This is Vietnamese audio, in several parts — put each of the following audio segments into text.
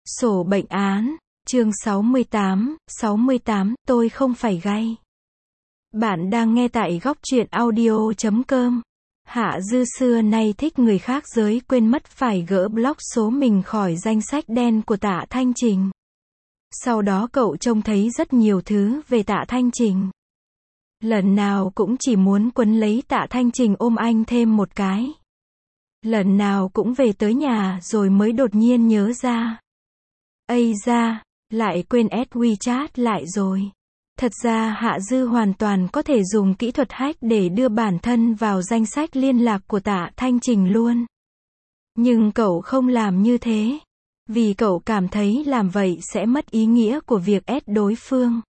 Sổ bệnh án, chương 68, tôi không phải gay. Bạn đang nghe tại góc truyện audio.com. Hạ Dư xưa nay thích người khác giới quên mất phải gỡ block số mình khỏi danh sách đen của Tạ Thanh Trình. Sau đó cậu trông thấy rất nhiều thứ về Tạ Thanh Trình. Lần nào cũng chỉ muốn quấn lấy Tạ Thanh Trình ôm anh thêm một cái. Lần nào cũng về tới nhà rồi mới đột nhiên nhớ ra. Ây da, lại quên add WeChat lại rồi. Thật ra Hạ Dư hoàn toàn có thể dùng kỹ thuật hack để đưa bản thân vào danh sách liên lạc của Tạ Thanh Trình luôn. Nhưng cậu không làm như thế. Vì cậu cảm thấy làm vậy sẽ mất ý nghĩa của việc add đối phương.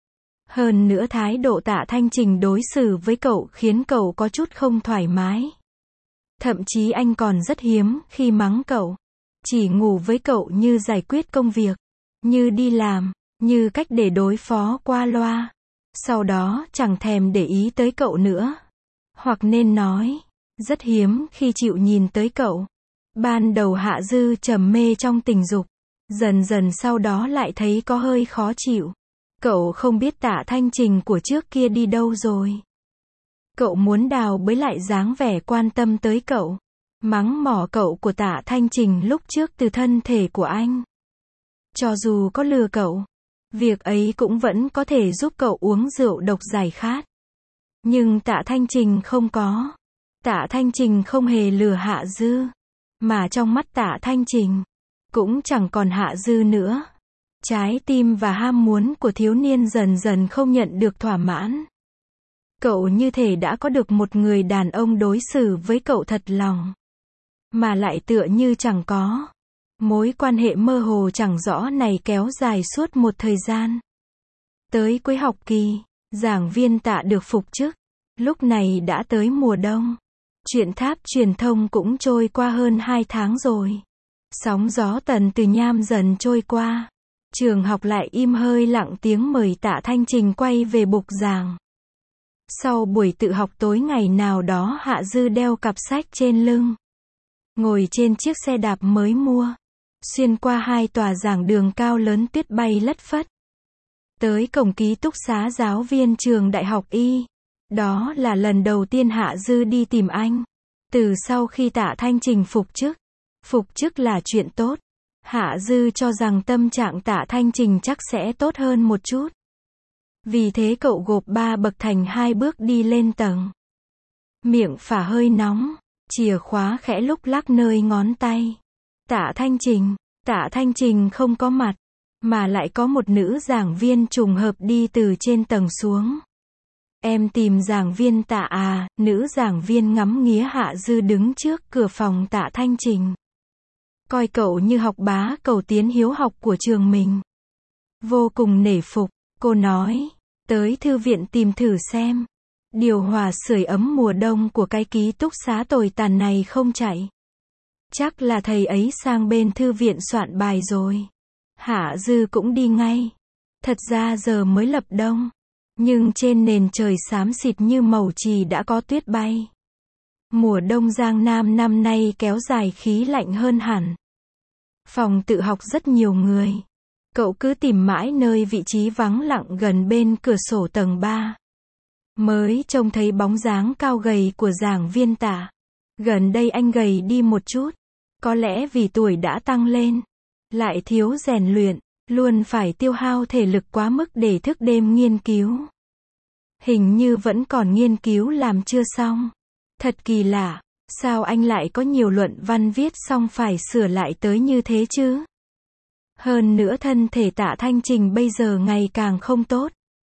Hơn nữa thái độ Tạ Thanh Trình đối xử với cậu khiến cậu có chút không thoải mái. Thậm chí anh còn rất hiếm khi mắng cậu. Chỉ ngủ với cậu như giải quyết công việc, như đi làm, như cách để đối phó qua loa. Sau đó chẳng thèm để ý tới cậu nữa. Hoặc nên nói, rất hiếm khi chịu nhìn tới cậu. Ban đầu Hạ Dư trầm mê trong tình dục. Dần dần sau đó lại thấy có hơi khó chịu. Cậu không biết Tạ Thanh Trình của trước kia đi đâu rồi. Cậu muốn đào bới lại dáng vẻ quan tâm tới cậu. Mắng mỏ cậu của Tạ Thanh Trình lúc trước từ thân thể của anh. Cho dù có lừa cậu, việc ấy cũng vẫn có thể giúp cậu uống rượu độc giải khát. Nhưng Tạ Thanh Trình không có. Tạ Thanh Trình không hề lừa Hạ Dư. Mà trong mắt Tạ Thanh Trình, cũng chẳng còn Hạ Dư nữa. Trái tim và ham muốn của thiếu niên dần dần không nhận được thỏa mãn. Cậu như thể đã có được một người đàn ông đối xử với cậu thật lòng. Mà lại tựa như chẳng có. Mối quan hệ mơ hồ chẳng rõ này kéo dài suốt một thời gian. Tới cuối học kỳ, giảng viên Tạ được phục chức. Lúc này đã tới mùa đông. Chuyện tháp truyền thông cũng trôi qua hơn 2 tháng rồi. Sóng gió tần từ nham dần trôi qua. Trường học lại im hơi lặng tiếng mời Tạ Thanh Trình quay về bục giảng. Sau buổi tự học tối ngày nào đó Hạ Dư đeo cặp sách trên lưng. Ngồi trên chiếc xe đạp mới mua. Xuyên qua 2 tòa giảng đường cao lớn tuyết bay lất phất. Tới cổng ký túc xá giáo viên trường đại học Y. Đó là lần đầu tiên Hạ Dư đi tìm anh. Từ sau khi Tạ Thanh Trình phục chức. Phục chức là chuyện tốt. Hạ Dư cho rằng tâm trạng Tạ Thanh Trình chắc sẽ tốt hơn một chút. Vì thế cậu gộp 3 bậc thành 2 bước đi lên tầng. Miệng phả hơi nóng. Chìa khóa khẽ lúc lắc nơi ngón tay. Tạ Thanh Trình không có mặt. Mà lại có một nữ giảng viên trùng hợp đi từ trên tầng xuống. Em tìm giảng viên Tạ à, nữ giảng viên ngắm nghía Hạ Dư đứng trước cửa phòng Tạ Thanh Trình. Coi cậu như học bá cầu tiến hiếu học của trường mình. Vô cùng nể phục, cô nói, tới thư viện tìm thử xem. Điều hòa sưởi ấm mùa đông của cái ký túc xá tồi tàn này không chạy. Chắc là thầy ấy sang bên thư viện soạn bài rồi. Hạ Dư cũng đi ngay. Thật ra giờ mới lập đông. Nhưng trên nền trời xám xịt như màu chì đã có tuyết bay. Mùa đông Giang Nam năm nay kéo dài khí lạnh hơn hẳn. Phòng tự học rất nhiều người. Cậu cứ tìm mãi nơi vị trí vắng lặng gần bên cửa sổ tầng 3. Mới trông thấy bóng dáng cao gầy của giảng viên Tạ. Gần đây anh gầy đi một chút. Có lẽ vì tuổi đã tăng lên. Lại thiếu rèn luyện. Luôn phải tiêu hao thể lực quá mức để thức đêm nghiên cứu. Hình như vẫn còn nghiên cứu làm chưa xong. Thật kỳ lạ. Sao anh lại có nhiều luận văn viết xong phải sửa lại tới như thế chứ? Hơn nữa thân thể Tạ Thanh Trình bây giờ ngày càng không tốt.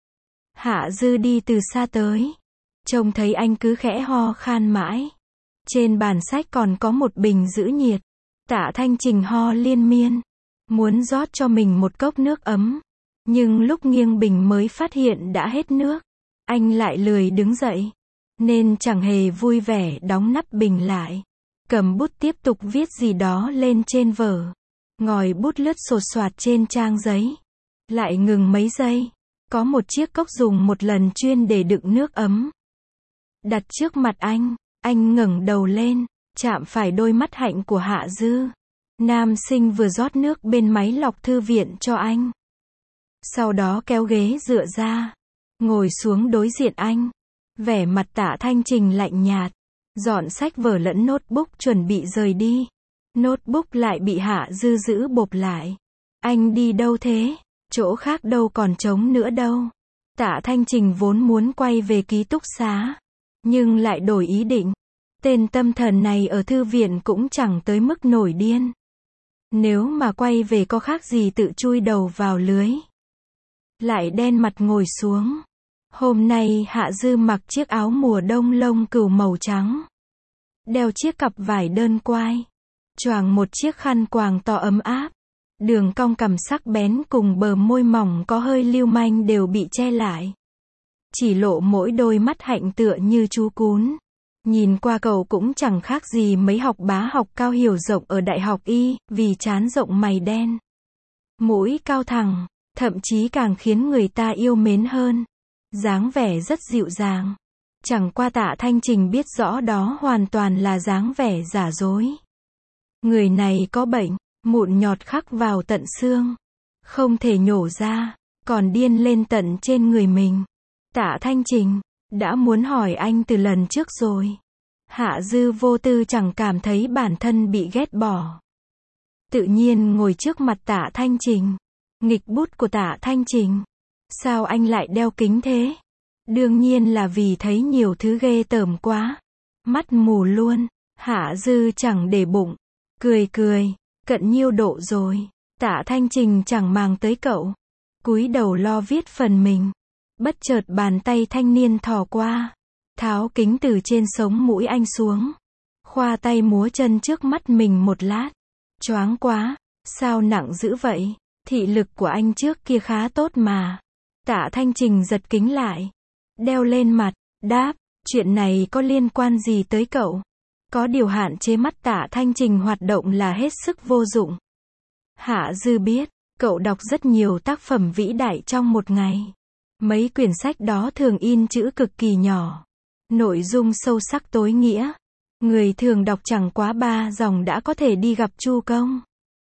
Hạ Dư đi từ xa tới. Trông thấy anh cứ khẽ ho khan mãi. Trên bàn sách còn có một bình giữ nhiệt. Tạ Thanh Trình ho liên miên. Muốn rót cho mình một cốc nước ấm. Nhưng lúc nghiêng bình mới phát hiện đã hết nước. Anh lại lười đứng dậy. Nên chẳng hề vui vẻ đóng nắp bình lại. Cầm bút tiếp tục viết gì đó lên trên vở. Ngòi bút lướt sột soạt trên trang giấy. Lại ngừng mấy giây. Có một chiếc cốc dùng một lần chuyên để đựng nước ấm. Đặt trước mặt anh ngẩng đầu lên. Chạm phải đôi mắt hạnh của Hạ Dư. Nam sinh vừa rót nước bên máy lọc thư viện cho anh. Sau đó kéo ghế dựa ra, ngồi xuống đối diện anh. Vẻ mặt Tạ Thanh Trình lạnh nhạt, dọn sách vở lẫn notebook chuẩn bị rời đi. Notebook lại bị Hạ Dư giữ bộp lại. Anh đi đâu thế? Chỗ khác đâu còn trống nữa đâu. Tạ Thanh Trình vốn muốn quay về ký túc xá, nhưng lại đổi ý định. Tên tâm thần này ở thư viện cũng chẳng tới mức nổi điên. Nếu mà quay về có khác gì tự chui đầu vào lưới. Lại đen mặt ngồi xuống. Hôm nay Hạ Dư mặc chiếc áo mùa đông lông cừu màu trắng. Đeo chiếc cặp vải đơn quai. Choàng một chiếc khăn quàng to ấm áp. Đường cong cằm sắc bén cùng bờ môi mỏng có hơi lưu manh đều bị che lại. Chỉ lộ mỗi đôi mắt hạnh tựa như chú cún. Nhìn qua cậu cũng chẳng khác gì mấy học bá học cao hiểu rộng ở đại học Y, vì trán rộng mày đen. Mũi cao thẳng, thậm chí càng khiến người ta yêu mến hơn. Dáng vẻ rất dịu dàng. Chẳng qua Tạ Thanh Trình biết rõ đó hoàn toàn là dáng vẻ giả dối. Người này có bệnh, mụn nhọt khắc vào tận xương. Không thể nhổ ra, còn điên lên tận trên người mình. Tạ Thanh Trình đã muốn hỏi anh từ lần trước rồi. Hạ Dư vô tư chẳng cảm thấy bản thân bị ghét bỏ. Tự nhiên ngồi trước mặt Tạ Thanh Trình. Nghịch bút của Tạ Thanh Trình. Sao anh lại đeo kính thế? Đương nhiên là vì thấy nhiều thứ ghê tởm quá. Mắt mù luôn. Hạ Dư chẳng để bụng. Cười cười. Cận nhiêu độ rồi. Tạ Thanh Trình chẳng màng tới cậu. Cúi đầu lo viết phần mình. Bất chợt bàn tay thanh niên thò qua. Tháo kính từ trên sống mũi anh xuống. Khoa tay múa chân trước mắt mình một lát. Choáng quá. Sao nặng dữ vậy? Thị lực của anh trước kia khá tốt mà. Tạ Thanh Trình giật kính lại. Đeo lên mặt. Đáp. Chuyện này có liên quan gì tới cậu? Có điều hạn chế mắt Tạ Thanh Trình hoạt động là hết sức vô dụng. Hạ Dư biết. Cậu đọc rất nhiều tác phẩm vĩ đại trong một ngày. Mấy quyển sách đó thường in chữ cực kỳ nhỏ. Nội dung sâu sắc tối nghĩa. Người thường đọc chẳng quá 3 dòng đã có thể đi gặp Chu Công.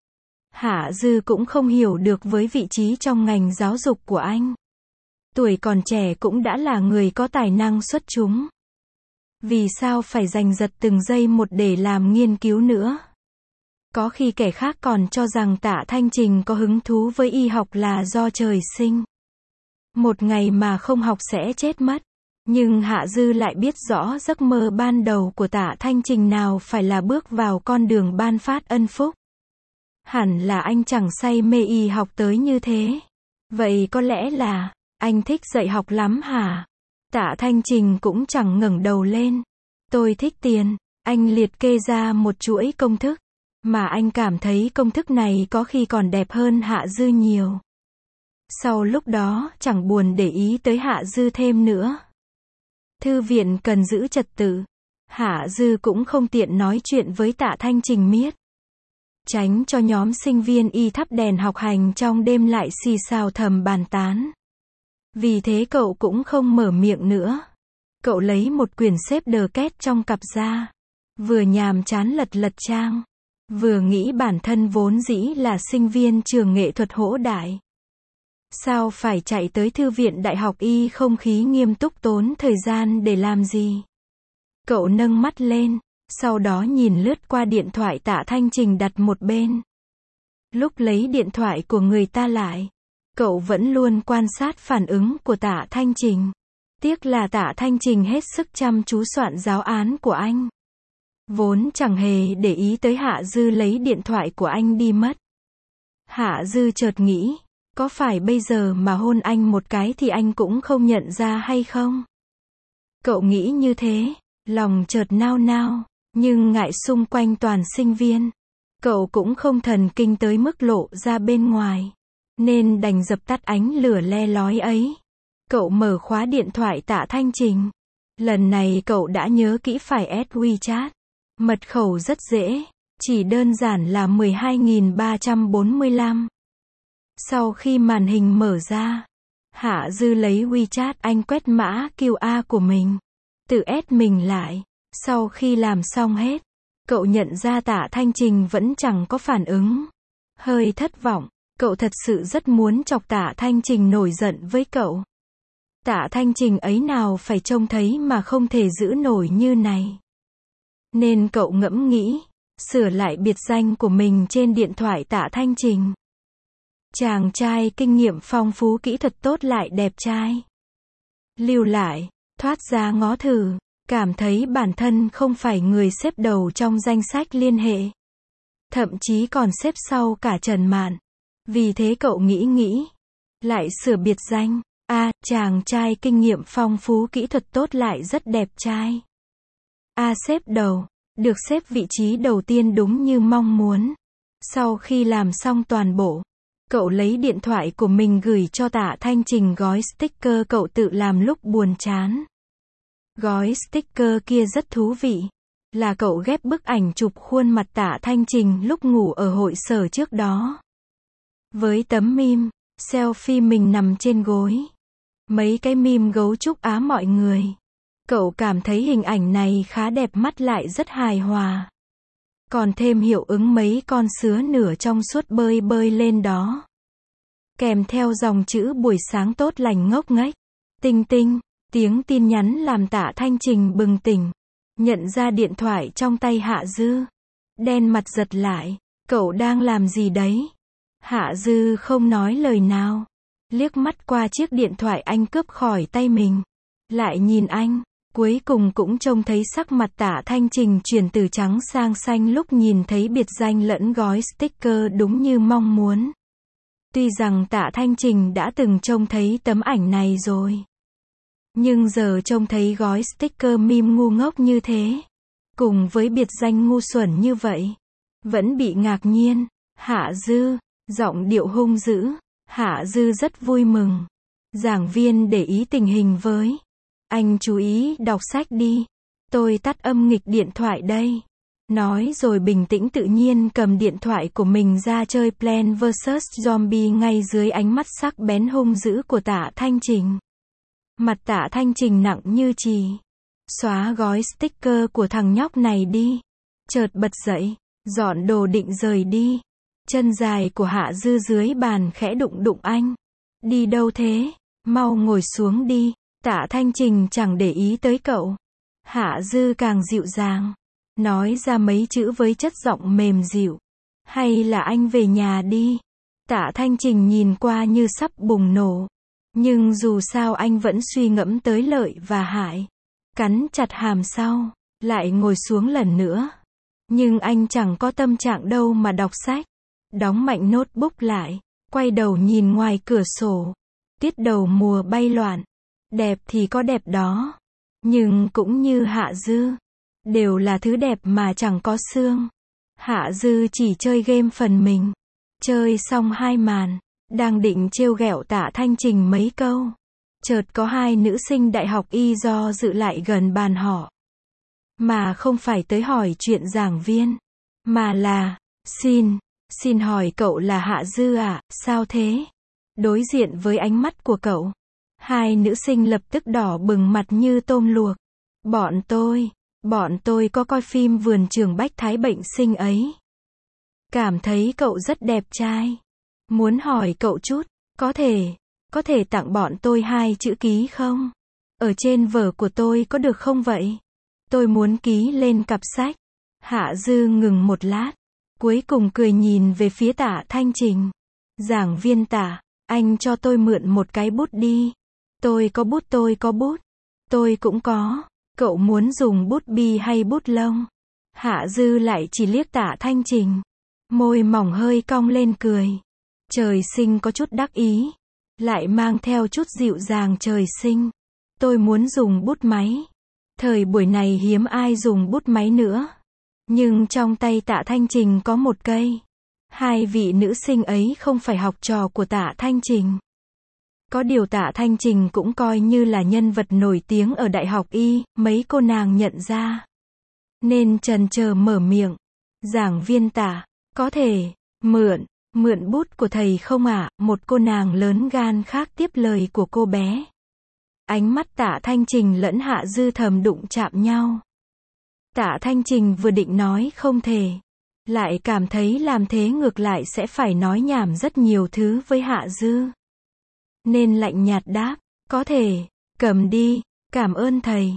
Hạ Dư cũng không hiểu được với vị trí trong ngành giáo dục của anh. Tuổi còn trẻ cũng đã là người có tài năng xuất chúng. Vì sao phải giành giật từng giây một để làm nghiên cứu nữa? Có khi kẻ khác còn cho rằng Tạ Thanh Trình có hứng thú với y học là do trời sinh. Một ngày mà không học sẽ chết mất. Nhưng Hạ Dư lại biết rõ giấc mơ ban đầu của Tạ Thanh Trình nào phải là bước vào con đường ban phát ân phúc. Hẳn là anh chẳng say mê y học tới như thế. Vậy có lẽ là anh thích dạy học lắm hả? Tạ Thanh Trình cũng chẳng ngẩng đầu lên. Tôi thích tiền. Anh liệt kê ra một chuỗi công thức. Mà anh cảm thấy công thức này có khi còn đẹp hơn Hạ Dư nhiều. Sau lúc đó, chẳng buồn để ý tới Hạ Dư thêm nữa. Thư viện cần giữ trật tự. Hạ Dư cũng không tiện nói chuyện với Tạ Thanh Trình miết. Tránh cho nhóm sinh viên y thắp đèn học hành trong đêm lại xì xào thầm bàn tán. Vì thế cậu cũng không mở miệng nữa. Cậu lấy một quyển xếp đờ két trong cặp ra. Vừa nhàm chán lật lật trang. Vừa nghĩ bản thân vốn dĩ là sinh viên trường nghệ thuật Hỗ Đại. Sao phải chạy tới thư viện đại học Y không khí nghiêm túc tốn thời gian để làm gì? Cậu nâng mắt lên, sau đó nhìn lướt qua điện thoại Tạ Thanh Trình đặt một bên. Lúc lấy điện thoại của người ta lại, cậu vẫn luôn quan sát phản ứng của Tạ Thanh Trình. Tiếc là Tạ Thanh Trình hết sức chăm chú soạn giáo án của anh. Vốn chẳng hề để ý tới Hạ Dư lấy điện thoại của anh đi mất. Hạ Dư chợt nghĩ, có phải bây giờ mà hôn anh một cái thì anh cũng không nhận ra hay không? Cậu nghĩ như thế, lòng chợt nao nao, nhưng ngại xung quanh toàn sinh viên. Cậu cũng không thần kinh tới mức lộ ra bên ngoài, nên đành dập tắt ánh lửa le lói ấy. Cậu mở khóa điện thoại Tạ Thanh Trình. Lần này cậu đã nhớ kỹ phải add WeChat. Mật khẩu rất dễ, chỉ đơn giản là 12.345. Sau khi màn hình mở ra, Hạ Dư lấy WeChat anh quét mã QR của mình, tự add mình lại. Sau khi làm xong hết, Cậu nhận ra Tạ Thanh Trình vẫn chẳng có phản ứng. Hơi thất vọng, cậu thật sự rất muốn chọc Tạ Thanh Trình nổi giận với cậu. Tạ Thanh Trình ấy nào phải trông thấy mà không thể giữ nổi như này. Nên cậu ngẫm nghĩ, sửa lại biệt danh của mình trên điện thoại Tạ Thanh Trình. Chàng trai kinh nghiệm phong phú, kỹ thuật tốt lại đẹp trai. Lưu lại, thoát ra ngó thử, cảm thấy bản thân không phải người xếp đầu trong danh sách liên hệ. Thậm chí còn xếp sau cả Trần Mạn. Vì thế cậu nghĩ, lại sửa biệt danh. Chàng trai kinh nghiệm phong phú, kỹ thuật tốt lại rất đẹp trai. Xếp đầu, được xếp vị trí đầu tiên đúng như mong muốn. Sau khi làm xong toàn bộ, cậu lấy điện thoại của mình gửi cho Tạ Thanh Trình gói sticker cậu tự làm lúc buồn chán. Gói sticker kia rất thú vị. Là cậu ghép bức ảnh chụp khuôn mặt Tạ Thanh Trình lúc ngủ ở hội sở trước đó. Với tấm meme, selfie mình nằm trên gối. Mấy cái meme gấu trúc Á mọi người. Cậu cảm thấy hình ảnh này khá đẹp mắt lại rất hài hòa. Còn thêm hiệu ứng mấy con sứa nửa trong suốt bơi lên đó. Kèm theo dòng chữ buổi sáng tốt lành ngốc nghếch. Tinh tinh, tiếng tin nhắn làm Tạ Thanh Trình bừng tỉnh. Nhận ra điện thoại trong tay Hạ Dư. Đen mặt giật lại, cậu đang làm gì đấy? Hạ Dư không nói lời nào. Liếc mắt qua chiếc điện thoại anh cướp khỏi tay mình. Lại nhìn anh, cuối cùng cũng trông thấy sắc mặt Tạ Thanh Trình chuyển từ trắng sang xanh lúc nhìn thấy biệt danh lẫn gói sticker đúng như mong muốn. Tuy rằng Tạ Thanh Trình đã từng trông thấy tấm ảnh này rồi. Nhưng giờ trông thấy gói sticker meme ngu ngốc như thế. Cùng với biệt danh ngu xuẩn như vậy. Vẫn bị ngạc nhiên. Hạ Dư, giọng điệu hung dữ. Hạ Dư rất vui mừng. Giảng viên để ý tình hình với. Anh chú ý đọc sách đi. Tôi tắt âm nghịch điện thoại đây. Nói rồi bình tĩnh tự nhiên cầm điện thoại của mình ra chơi Plants vs Zombie ngay dưới ánh mắt sắc bén hung dữ của Tạ Thanh Trình. Mặt Tạ Thanh Trình nặng như chì. Xóa gói sticker của thằng nhóc này đi. Chợt bật dậy, dọn đồ định rời đi. Chân dài của Hạ Dư dưới bàn khẽ đụng anh. Đi đâu thế? Mau ngồi xuống đi. Tạ Thanh Trình chẳng để ý tới cậu. Hạ Dư càng dịu dàng. Nói ra mấy chữ với chất giọng mềm dịu. Hay là anh về nhà đi. Tạ Thanh Trình nhìn qua như sắp bùng nổ. Nhưng dù sao anh vẫn suy ngẫm tới lợi và hại. Cắn chặt hàm sau, lại ngồi xuống lần nữa. Nhưng anh chẳng có tâm trạng đâu mà đọc sách. Đóng mạnh notebook lại, quay đầu nhìn ngoài cửa sổ. Tiết đầu mùa bay loạn. Đẹp thì có đẹp đó. Nhưng cũng như Hạ Dư. Đều là thứ đẹp mà chẳng có xương. Hạ Dư chỉ chơi game phần mình. Chơi xong 2 màn. Đang định trêu ghẹo Tạ Thanh Trình mấy câu. Chợt có 2 nữ sinh đại học Y do dự lại gần bàn họ. Mà không phải tới hỏi chuyện giảng viên. Mà là, xin hỏi cậu là Hạ Dư à, sao thế? Đối diện với ánh mắt của cậu. 2 nữ sinh lập tức đỏ bừng mặt như tôm luộc. Bọn tôi có coi phim Vườn Trường Bách Thái bệnh sinh ấy. Cảm thấy cậu rất đẹp trai. Muốn hỏi cậu chút, có thể tặng bọn tôi 2 chữ ký không? Ở trên vở của tôi có được không vậy? Tôi muốn ký lên cặp sách. Hạ Dư ngừng một lát. Cuối cùng cười nhìn về phía Tạ Thanh Trình. Giảng viên Tạ, anh cho tôi mượn một cái bút đi. Tôi có bút. Tôi cũng có. Cậu muốn dùng bút bi hay bút lông? Hạ Dư lại chỉ liếc Tạ Thanh Trình. Môi mỏng hơi cong lên cười. Trời sinh có chút đắc ý. Lại mang theo chút dịu dàng trời sinh. Tôi muốn dùng bút máy. Thời buổi này hiếm ai dùng bút máy nữa. Nhưng trong tay Tạ Thanh Trình có một cây. 2 vị nữ sinh ấy không phải học trò của Tạ Thanh Trình. Có điều Tạ Thanh Trình cũng coi như là nhân vật nổi tiếng ở đại học Y, mấy cô nàng nhận ra. Nên chần chờ mở miệng. Giảng viên Tạ, có thể mượn bút của thầy không ạ? Một cô nàng lớn gan khác tiếp lời của cô bé. Ánh mắt Tạ Thanh Trình lẫn Hạ Dư thầm đụng chạm nhau. Tạ Thanh Trình vừa định nói không thể, lại cảm thấy làm thế ngược lại sẽ phải nói nhảm rất nhiều thứ với Hạ Dư. Nên lạnh nhạt đáp, có thể, cầm đi, cảm ơn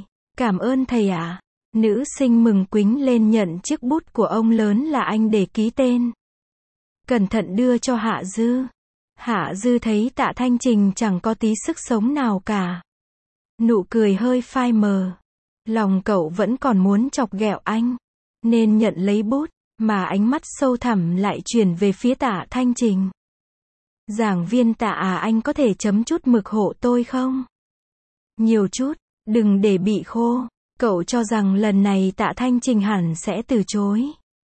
thầy ạ. Nữ sinh mừng quính lên nhận chiếc bút của ông lớn là anh để ký tên. Cẩn thận đưa cho Hạ Dư. Hạ Dư thấy Tạ Thanh Trình chẳng có tí sức sống nào cả. Nụ cười hơi phai mờ. Lòng cậu vẫn còn muốn chọc ghẹo anh, nên nhận lấy bút, mà ánh mắt sâu thẳm lại chuyển về phía Tạ Thanh Trình. Giảng viên Tạ à, anh có thể chấm chút mực hộ tôi không? Nhiều chút, đừng để bị khô. Cậu cho rằng lần này Tạ Thanh Trình hẳn sẽ từ chối.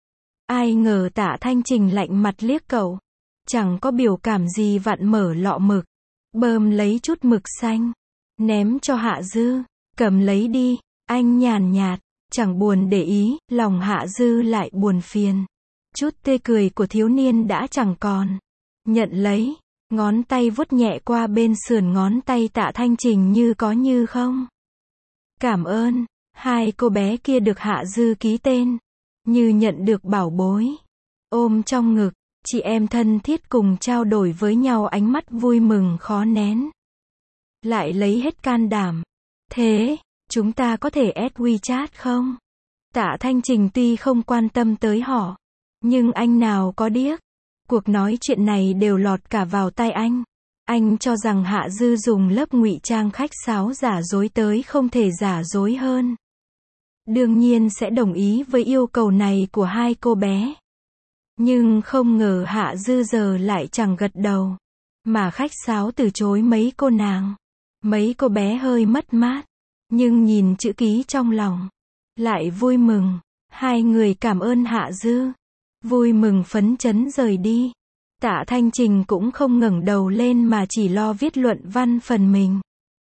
Ai ngờ Tạ Thanh Trình lạnh mặt liếc cậu. Chẳng có biểu cảm gì, vặn mở lọ mực, bơm lấy chút mực xanh, ném cho Hạ Dư. Cầm lấy đi, anh nhàn nhạt, chẳng buồn để ý. Lòng Hạ Dư lại buồn phiền. Chút tươi cười của thiếu niên đã chẳng còn. Nhận lấy, ngón tay vuốt nhẹ qua bên sườn ngón tay Tạ Thanh Trình như có như không. Cảm ơn. Hai cô bé kia được Hạ Dư ký tên, như nhận được bảo bối. Ôm trong ngực, chị em thân thiết cùng trao đổi với nhau ánh mắt vui mừng khó nén. Lại lấy hết can đảm. Thế, chúng ta có thể add WeChat không? Tạ Thanh Trình tuy không quan tâm tới họ, nhưng anh nào có điếc. Cuộc nói chuyện này đều lọt cả vào tai anh. Anh cho rằng Hạ Dư dùng lớp ngụy trang khách sáo giả dối tới không thể giả dối hơn. Đương nhiên sẽ đồng ý với yêu cầu này của hai cô bé. Nhưng không ngờ Hạ Dư giờ lại chẳng gật đầu, mà khách sáo từ chối mấy cô nàng. Mấy cô bé hơi mất mát, nhưng nhìn chữ ký trong lòng, lại vui mừng. Hai người cảm ơn Hạ Dư, vui mừng phấn chấn rời đi. Tạ Thanh Trình cũng không ngẩng đầu lên mà chỉ lo viết luận văn phần mình.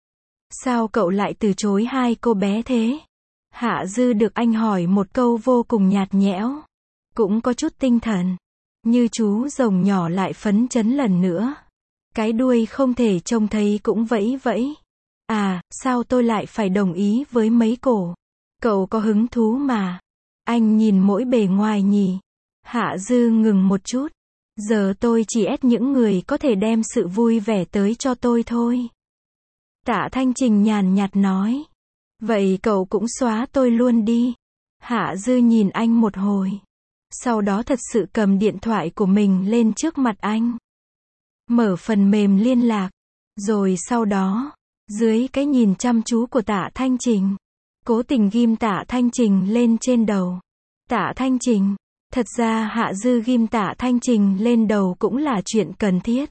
Sao cậu lại từ chối hai cô bé thế? Hạ Dư được anh hỏi một câu vô cùng nhạt nhẽo, cũng có chút tinh thần. Như chú rồng nhỏ lại phấn chấn lần nữa. Cái đuôi không thể trông thấy cũng vẫy vẫy. À, sao tôi lại phải đồng ý với mấy cổ? Cậu có hứng thú mà. Anh nhìn mỗi bề ngoài nhỉ? Hạ Dư ngừng một chút. Giờ tôi chỉ ép những người có thể đem sự vui vẻ tới cho tôi thôi. Tạ Thanh Trình nhàn nhạt nói. Vậy cậu cũng xóa tôi luôn đi. Hạ Dư nhìn anh một hồi. Sau đó thật sự cầm điện thoại của mình lên trước mặt anh. Mở phần mềm liên lạc. Rồi sau đó, dưới cái nhìn chăm chú của Tạ Thanh Trình, cố tình ghim Tạ Thanh Trình lên trên đầu. Tạ Thanh Trình. Thật ra Hạ Dư ghim Tạ Thanh Trình lên đầu cũng là chuyện cần thiết.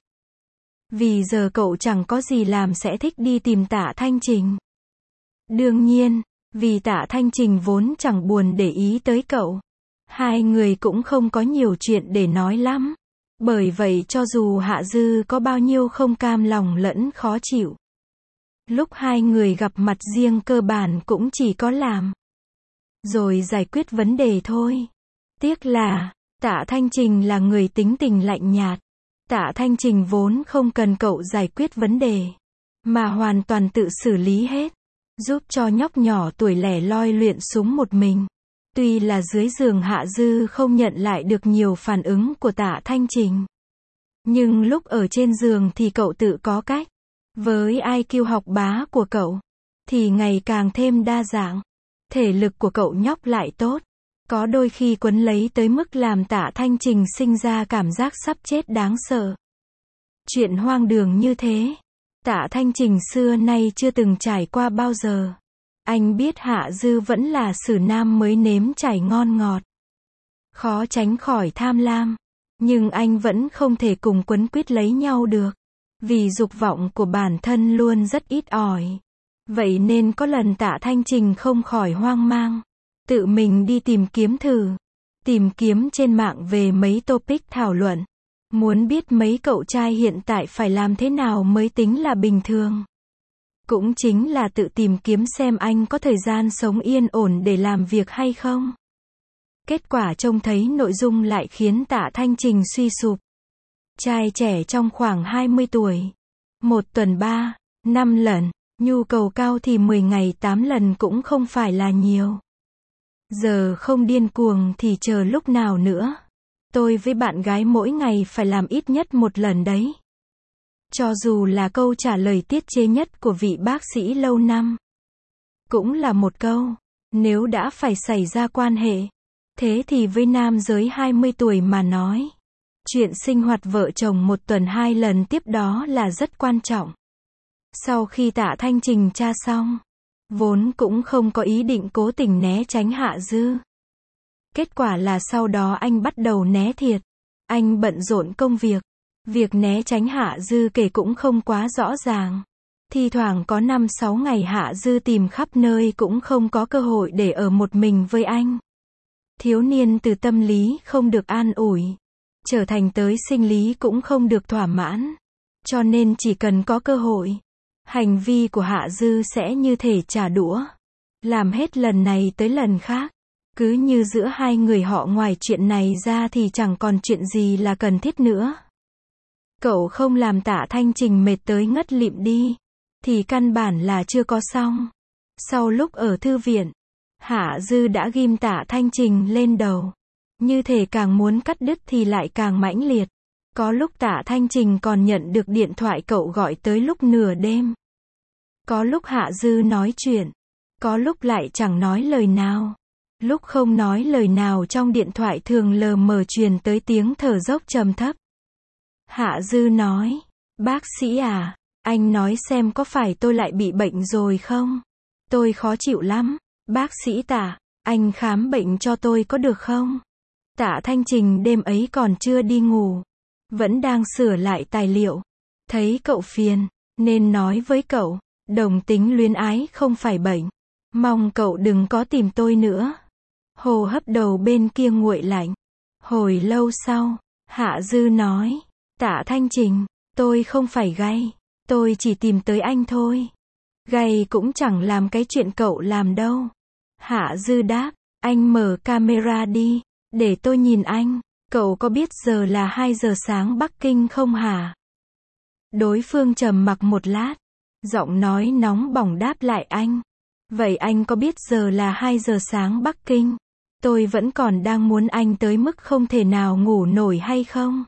Vì giờ cậu chẳng có gì làm sẽ thích đi tìm Tạ Thanh Trình. Đương nhiên, vì Tạ Thanh Trình vốn chẳng buồn để ý tới cậu. Hai người cũng không có nhiều chuyện để nói lắm. Bởi vậy cho dù Hạ Dư có bao nhiêu không cam lòng lẫn khó chịu, lúc hai người gặp mặt riêng cơ bản cũng chỉ có làm rồi giải quyết vấn đề thôi. Tiếc là, Tạ Thanh Trình là người tính tình lạnh nhạt. Tạ Thanh Trình vốn không cần cậu giải quyết vấn đề, mà hoàn toàn tự xử lý hết. Giúp cho nhóc nhỏ tuổi lẻ loi luyện súng một mình. Tuy là dưới giường Hạ Dư không nhận lại được nhiều phản ứng của Tạ Thanh Trình, nhưng lúc ở trên giường thì cậu tự có cách. Với IQ học bá của cậu, thì ngày càng thêm đa dạng. Thể lực của cậu nhóc lại tốt. Có đôi khi quấn lấy tới mức làm Tạ Thanh Trình sinh ra cảm giác sắp chết đáng sợ. Chuyện hoang đường như thế, Tạ Thanh Trình xưa nay chưa từng trải qua bao giờ. Anh biết Hạ Dư vẫn là xử nam mới nếm trải ngon ngọt. Khó tránh khỏi tham lam. Nhưng anh vẫn không thể cùng quấn quýt lấy nhau được. Vì dục vọng của bản thân luôn rất ít ỏi. Vậy nên có lần Tạ Thanh Trình không khỏi hoang mang. Tự mình đi tìm kiếm thử. Tìm kiếm trên mạng về mấy topic thảo luận. Muốn biết mấy cậu trai hiện tại phải làm thế nào mới tính là bình thường. Cũng chính là tự tìm kiếm xem anh có thời gian sống yên ổn để làm việc hay không. Kết quả trông thấy nội dung lại khiến Tạ Thanh Trình suy sụp. Trai trẻ trong khoảng 20 tuổi. Một tuần 3, 5 lần. Nhu cầu cao thì 10 ngày 8 lần cũng không phải là nhiều. Giờ không điên cuồng thì chờ lúc nào nữa. Tôi với bạn gái mỗi ngày phải làm ít nhất một lần đấy. Cho dù là câu trả lời tiết chế nhất của vị bác sĩ lâu năm. Cũng là một câu, nếu đã phải xảy ra quan hệ, thế thì với nam giới 20 tuổi mà nói, chuyện sinh hoạt vợ chồng 1 tuần 2 lần tiếp đó là rất quan trọng. Sau khi Tạ Thanh Trình tra xong, vốn cũng không có ý định cố tình né tránh Hạ Dư. Kết quả là sau đó anh bắt đầu né thiệt. Anh bận rộn công việc. Việc né tránh Hạ Dư kể cũng không quá rõ ràng. Thi thoảng có 5-6 ngày Hạ Dư tìm khắp nơi cũng không có cơ hội để ở một mình với anh. Thiếu niên từ tâm lý không được an ủi, trở thành tới sinh lý cũng không được thỏa mãn. Cho nên chỉ cần có cơ hội, hành vi của Hạ Dư sẽ như thể trả đũa. Làm hết lần này tới lần khác. Cứ như giữa hai người họ ngoài chuyện này ra thì chẳng còn chuyện gì là cần thiết nữa. Cậu không làm Tạ Thanh Trình mệt tới ngất lịm đi, thì căn bản là chưa có xong. Sau lúc ở thư viện, Hạ Dư đã ghim Tạ Thanh Trình lên đầu. Như thể càng muốn cắt đứt thì lại càng mãnh liệt. Có lúc Tạ Thanh Trình còn nhận được điện thoại cậu gọi tới lúc nửa đêm. Có lúc Hạ Dư nói chuyện, có lúc lại chẳng nói lời nào. Lúc không nói lời nào trong điện thoại thường lờ mờ truyền tới tiếng thở dốc trầm thấp. Hạ Dư nói, bác sĩ à, anh nói xem có phải tôi lại bị bệnh rồi không? Tôi khó chịu lắm. Bác sĩ Tạ, anh khám bệnh cho tôi có được không? Tạ Thanh Trình đêm ấy còn chưa đi ngủ, vẫn đang sửa lại tài liệu. Thấy cậu phiền, nên nói với cậu, đồng tính luyến ái không phải bệnh. Mong cậu đừng có tìm tôi nữa. Hô hấp đầu bên kia nguội lạnh. Hồi lâu sau, Hạ Dư nói, Tạ Thanh Trình, tôi không phải gay, tôi chỉ tìm tới anh thôi. Gay cũng chẳng làm cái chuyện cậu làm đâu. Hạ Dư đáp, anh mở camera đi, để tôi nhìn anh. Cậu có biết giờ là 2 giờ sáng Bắc Kinh không hả? Đối phương trầm mặc một lát, giọng nói nóng bỏng đáp lại anh. Vậy anh có biết giờ là 2 giờ sáng Bắc Kinh? Tôi vẫn còn đang muốn anh tới mức không thể nào ngủ nổi hay không?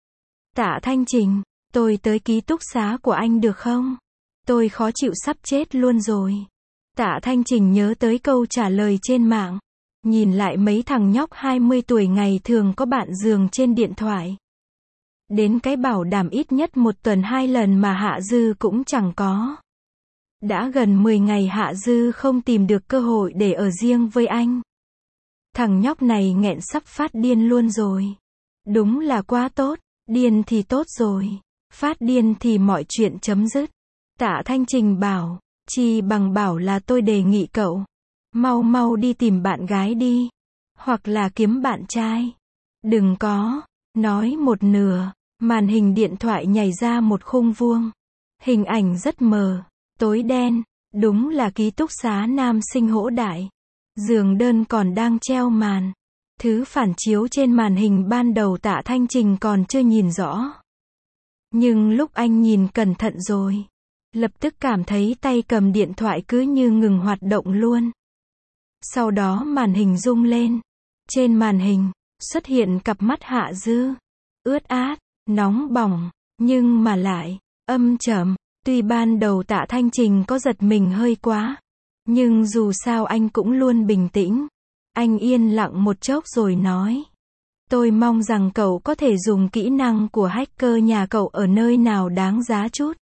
Tạ Thanh Trình, tôi tới ký túc xá của anh được không? Tôi khó chịu sắp chết luôn rồi. Tạ Thanh Trình nhớ tới câu trả lời trên mạng. Nhìn lại mấy thằng nhóc 20 tuổi ngày thường có bạn giường trên điện thoại. Đến cái bảo đảm ít nhất 1 tuần 2 lần mà Hạ Dư cũng chẳng có. Đã gần 10 ngày Hạ Dư không tìm được cơ hội để ở riêng với anh. Thằng nhóc này nghẹn sắp phát điên luôn rồi. Đúng là quá tốt, điên thì tốt rồi. Phát điên thì mọi chuyện chấm dứt. Tạ Thanh Trình bảo, chi bằng bảo là tôi đề nghị cậu. Mau mau đi tìm bạn gái đi. Hoặc là kiếm bạn trai. Đừng có. Nói một nửa, màn hình điện thoại nhảy ra một khung vuông. Hình ảnh rất mờ, tối đen. Đúng là ký túc xá nam sinh Hỗ Đại. Giường đơn còn đang treo màn. Thứ phản chiếu trên màn hình ban đầu Tạ Thanh Trình còn chưa nhìn rõ. Nhưng lúc anh nhìn cẩn thận rồi, lập tức cảm thấy tay cầm điện thoại cứ như ngừng hoạt động luôn. Sau đó màn hình rung lên. Trên màn hình, xuất hiện cặp mắt Hạ Dư. Ướt át, nóng bỏng, nhưng mà lại, âm trầm. Tuy ban đầu Tạ Thanh Trình có giật mình hơi quá. Nhưng dù sao anh cũng luôn bình tĩnh. Anh yên lặng một chốc rồi nói. Tôi mong rằng cậu có thể dùng kỹ năng của hacker nhà cậu ở nơi nào đáng giá chút.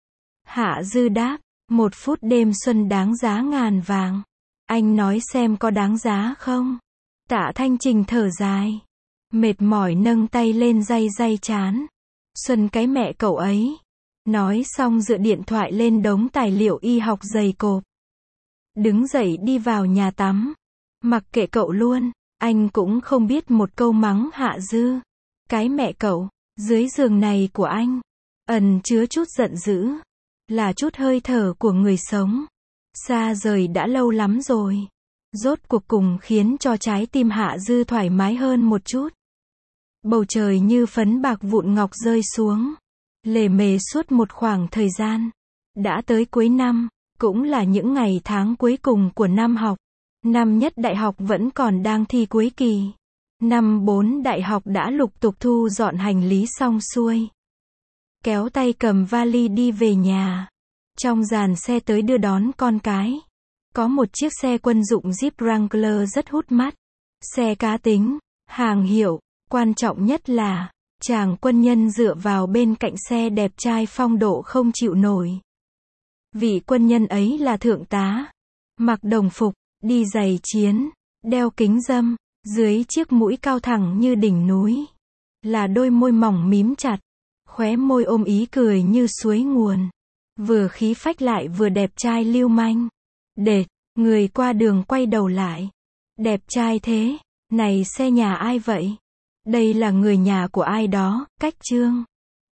Hạ Dư đáp, 1 phút đêm xuân đáng giá ngàn vàng. Anh nói xem có đáng giá không? Tạ Thanh Trình thở dài. Mệt mỏi nâng tay lên day day trán. Xuân cái mẹ cậu ấy. Nói xong dựa điện thoại lên đống tài liệu y học dày cộp. Đứng dậy đi vào nhà tắm. Mặc kệ cậu luôn. Anh cũng không biết một câu mắng Hạ Dư. Cái mẹ cậu, dưới giường này của anh, ẩn chứa chút giận dữ. Là chút hơi thở của người sống. Xa rời đã lâu lắm rồi. Rốt cuộc cùng khiến cho trái tim Hạ Dư thoải mái hơn một chút. Bầu trời như phấn bạc vụn ngọc rơi xuống. Lề mề suốt một khoảng thời gian. Đã tới cuối năm, cũng là những ngày tháng cuối cùng của năm học. Năm nhất đại học vẫn còn đang thi cuối kỳ. Năm 4 đại học đã lục tục thu dọn hành lý xong xuôi. Kéo tay cầm vali đi về nhà. Trong dàn xe tới đưa đón con cái. Có một chiếc xe quân dụng Jeep Wrangler rất hút mắt. Xe cá tính, hàng hiệu, quan trọng nhất là, chàng quân nhân dựa vào bên cạnh xe đẹp trai phong độ không chịu nổi. Vị quân nhân ấy là thượng tá. Mặc đồng phục, đi giày chiến, đeo kính râm, dưới chiếc mũi cao thẳng như đỉnh núi. Là đôi môi mỏng mím chặt, khóe môi ôm ý cười như suối nguồn. Vừa khí phách lại vừa đẹp trai lưu manh. Đệt, người qua đường quay đầu lại. Đẹp trai thế, này xe nhà ai vậy? Đây là người nhà của ai đó, cách Trương.